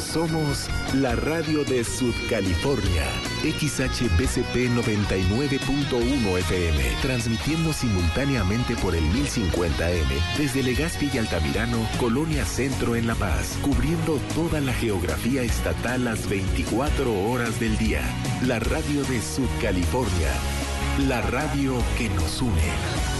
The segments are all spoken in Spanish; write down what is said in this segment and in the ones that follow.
Somos la radio de Sudcalifornia, XHPCP 99.1 FM, transmitiendo simultáneamente por el 1050M desde Legazpi y Altamirano, Colonia Centro en La Paz, cubriendo toda la geografía estatal las 24 horas del día. La radio de Sudcalifornia, la radio que nos une.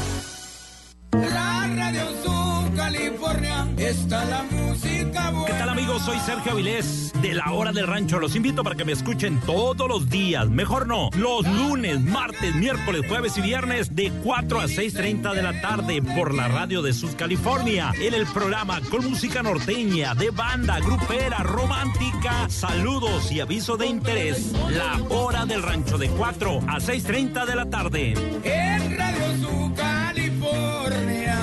La radio Sudcalifornia, está la música buena. ¿Qué tal, amigos? Soy Sergio Avilés de La Hora del Rancho. Los invito para que me escuchen todos los días, mejor no, los lunes, martes, miércoles, jueves y viernes de 4 a 6:30 de la tarde por la radio de Sudcalifornia, en el programa con música norteña, de banda, grupera, romántica, saludos y aviso de interés. La Hora del Rancho de 4 a 6:30 de la tarde. En Radio Sudcalifornia.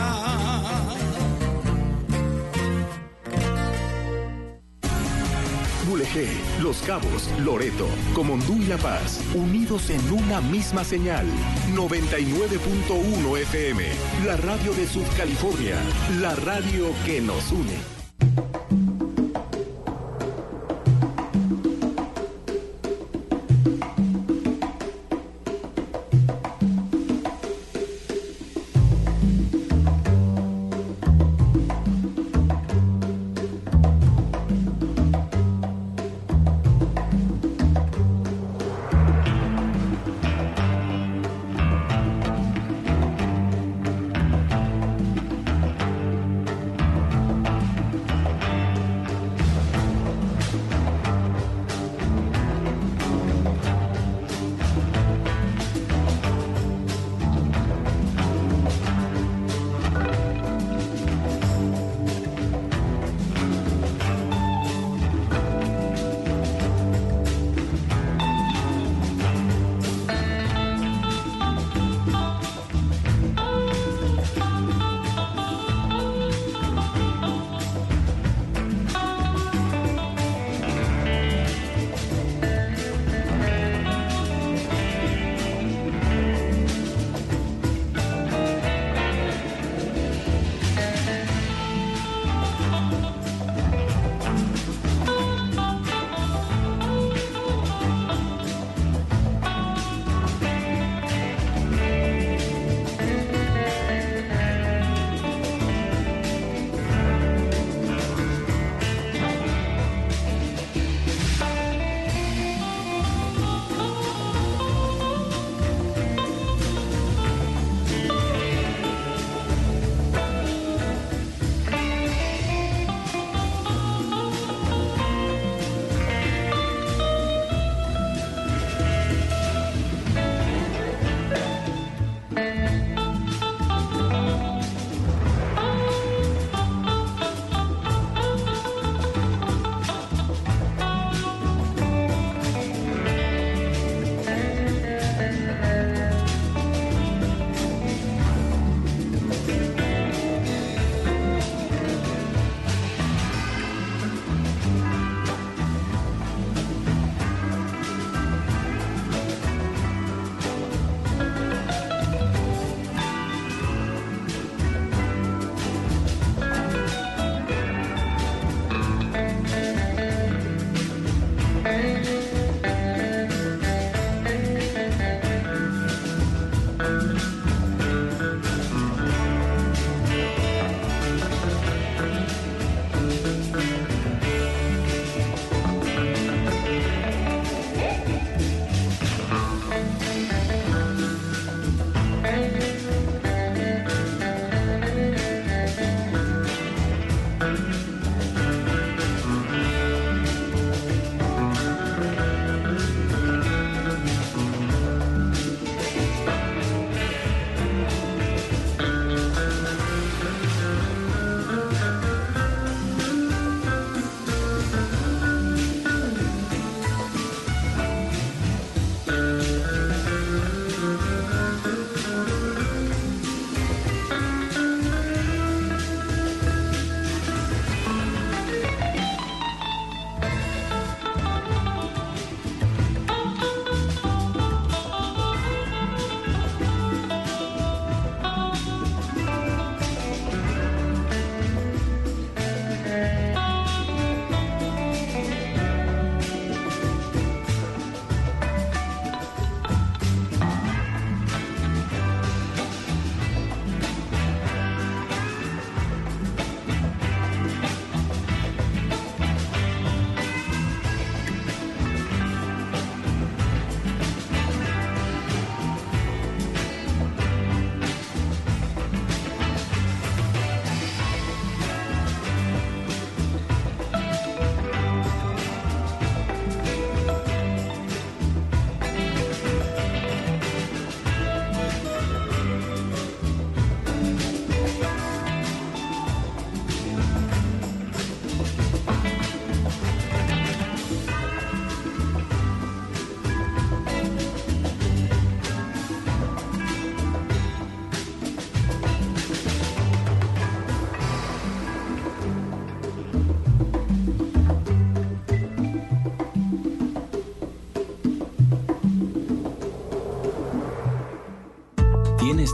Mulegé, Los Cabos, Loreto, Comondú y La Paz, unidos en una misma señal. 99.1 FM, la radio de Sudcalifornia, la radio que nos une.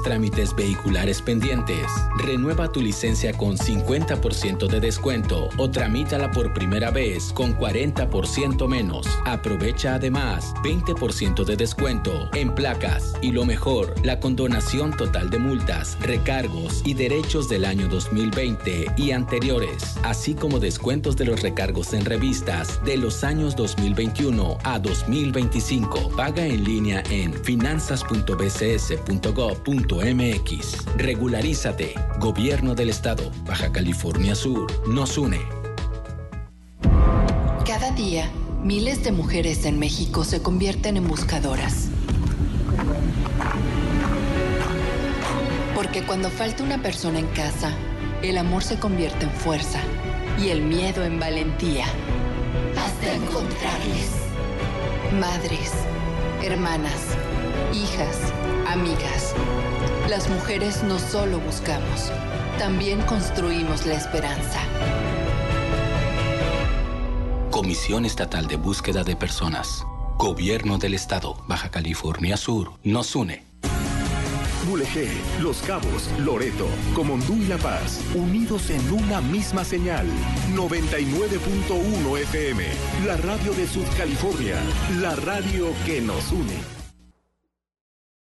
trámites vehiculares pendientes. Renueva tu licencia con 50% de descuento o tramítala por primera vez con 40% menos. Aprovecha además 20% de descuento en placas y lo mejor, la condonación total de multas, recargos y derechos del año 2020 y anteriores, así como descuentos de los recargos en revistas de los años 2021 a 2025. Paga en línea en finanzas.bcs.gov.mx. Regularízate. Gobierno del Estado. Baja California Sur. Nos une. Cada día, miles de mujeres en México se convierten en buscadoras. Porque cuando falta una persona en casa, el amor se convierte en fuerza y el miedo en valentía. Hasta encontrarles. Madres, hermanas, hijas, amigas. Las mujeres no solo buscamos, también construimos la esperanza. Comisión Estatal de Búsqueda de Personas. Gobierno del Estado. Baja California Sur. Nos une. Mulegé, Los Cabos, Loreto, Comondú y La Paz, unidos en una misma señal. 99.1 FM, la radio de Sud California, la radio que nos une.